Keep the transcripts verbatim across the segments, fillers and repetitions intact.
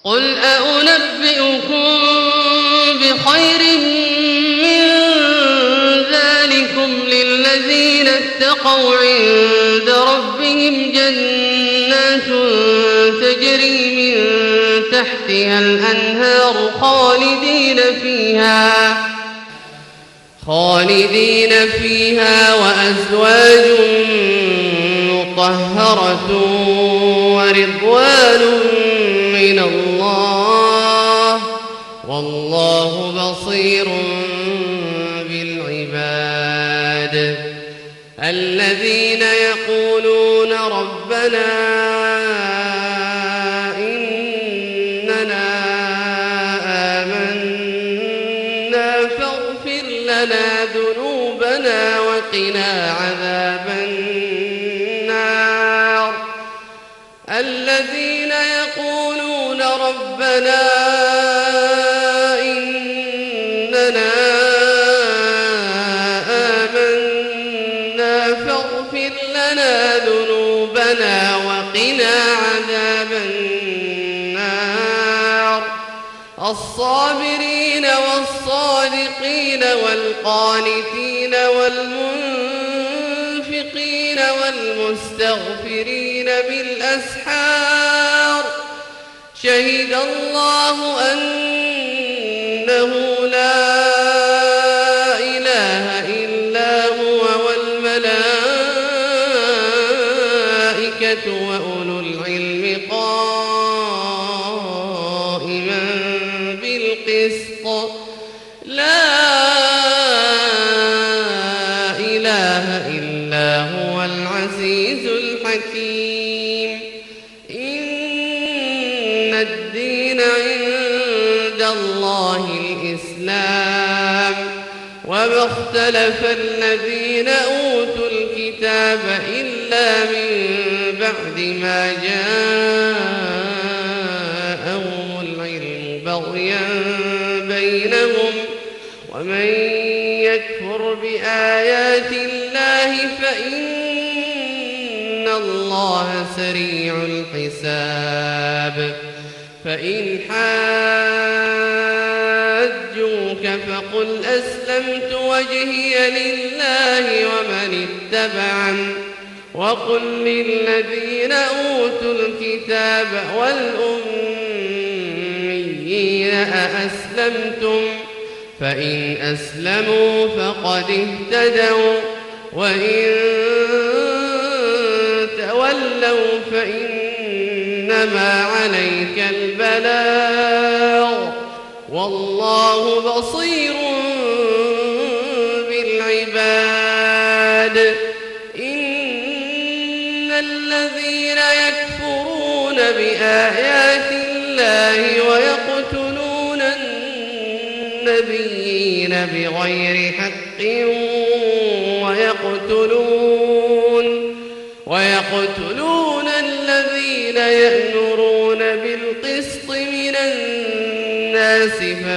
قل أنبئكم بخير من ذلكم للذين اتقوا عند ربهم جنات تجري من تحتها الأنهار خالدين فيها خالدين فيها وأزواج مطهرة ورضوان من الله والله بصير بالعباد. الذين يقولون ربنا إننا آمنا فاغفر لنا ذنوبنا وقنا عذاب النار. الذين يقولون ربنا إننا آمنا فاغفر لنا ذنوبنا وقنا عذاب النار. الصابرين والصادقين والقانتين والمنفقين والمستغفرين بالأسحار. شهد الله أنه لا إله إلا هو والملائكة وأولو العلم قائما بالقسط. لا إله إلا هو العزيز الحكيم. إن الدين عند الله الإسلام وما اختلف الذين أوتوا الكتاب إلا من بعد ما جاءهم العلم بغيا بينهم ومن يكفر بآيات الله فإن الله سريع الحساب. فإن حاجوك فقل أسلمت وجهي لله ومن اتبعن وقل للذين أوتوا الكتاب والأميين أأسلمتم فإن أسلموا فقد اهتدوا وإن تولوا فإنما عليك البلاغ والله بصير بالعباد. إن الذين يكفرون بآيات الله ويقتلون النبيين بغير حق ويقتلون ويقتلون الذين يأمرون بالقسط من الناس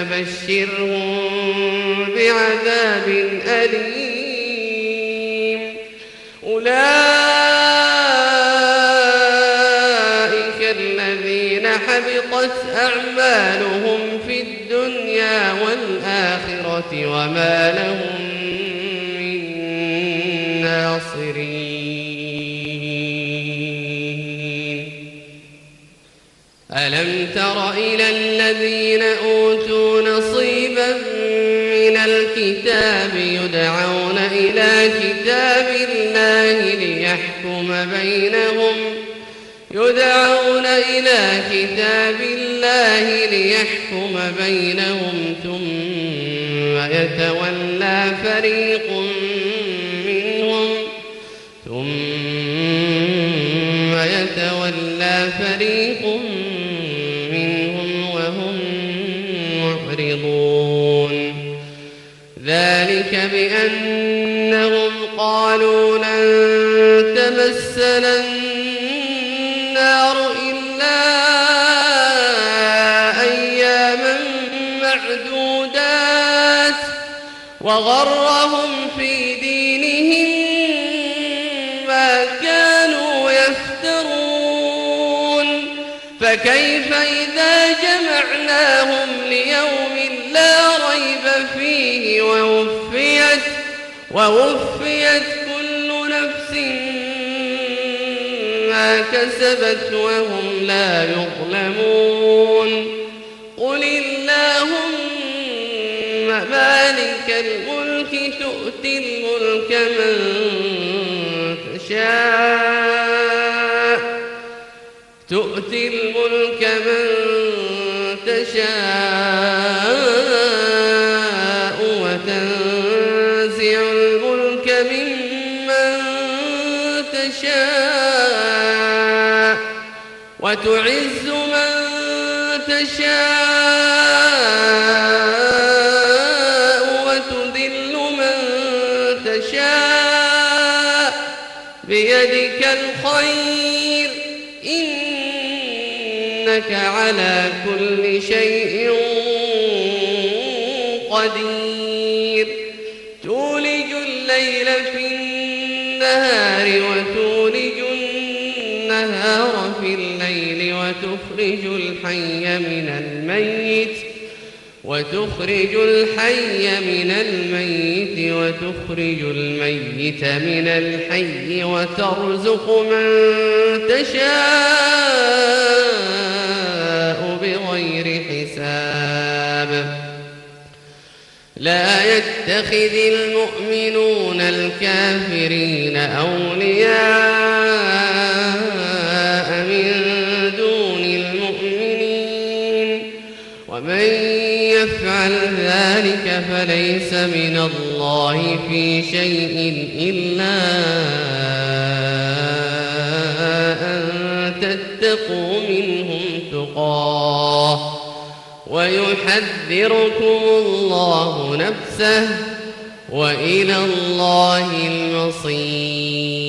فبشرهم بعذاب أليم. أولئك الذين حبطت أعمالهم في الدنيا والآخرة وما لهم من ناصرين. ألم تر إلى الذين أوتوا نصيبا من الكتاب يدعون إلى كتاب الله ليحكم بينهم يدعون إلى كتاب الله ليحكم بينهم ثم يتولى فريق منهم ثم يتولى فريق منهم وهم معرضون. ذلك بأنهم قالوا لن تمسنا النار إلا أياما معدودات وغرهم في دينهم ما كانوا يفترون. فكيف إذا جاء جمعناهم ليوم لا ريب فيه ووفيت, ووفيت كل نفس ما كسبت وهم لا يظلمون. قل اللهم مالك الملك تؤتي الملك من تشاء تؤتي الملك من تشاء وتنزع الملك ممن تشاء وتعز من تشاء وتذل من تشاء بيدك الخير إنك على كل شيء قدير. تولج الليل في النهار وتولج النهار في الليل وتخرج الحي من الميت وتخرج الحي من الميت وتخرج الميت من الحي وترزق من تشاء بغير حساب. لا يتخذ المؤمنون الكافرين أولياء من دون المؤمنين ومن يفعل ذلك فليس من الله في شيء إلا أن تتقوا منهم تقاه ويحذركم الله نفسه وإلى الله المصير.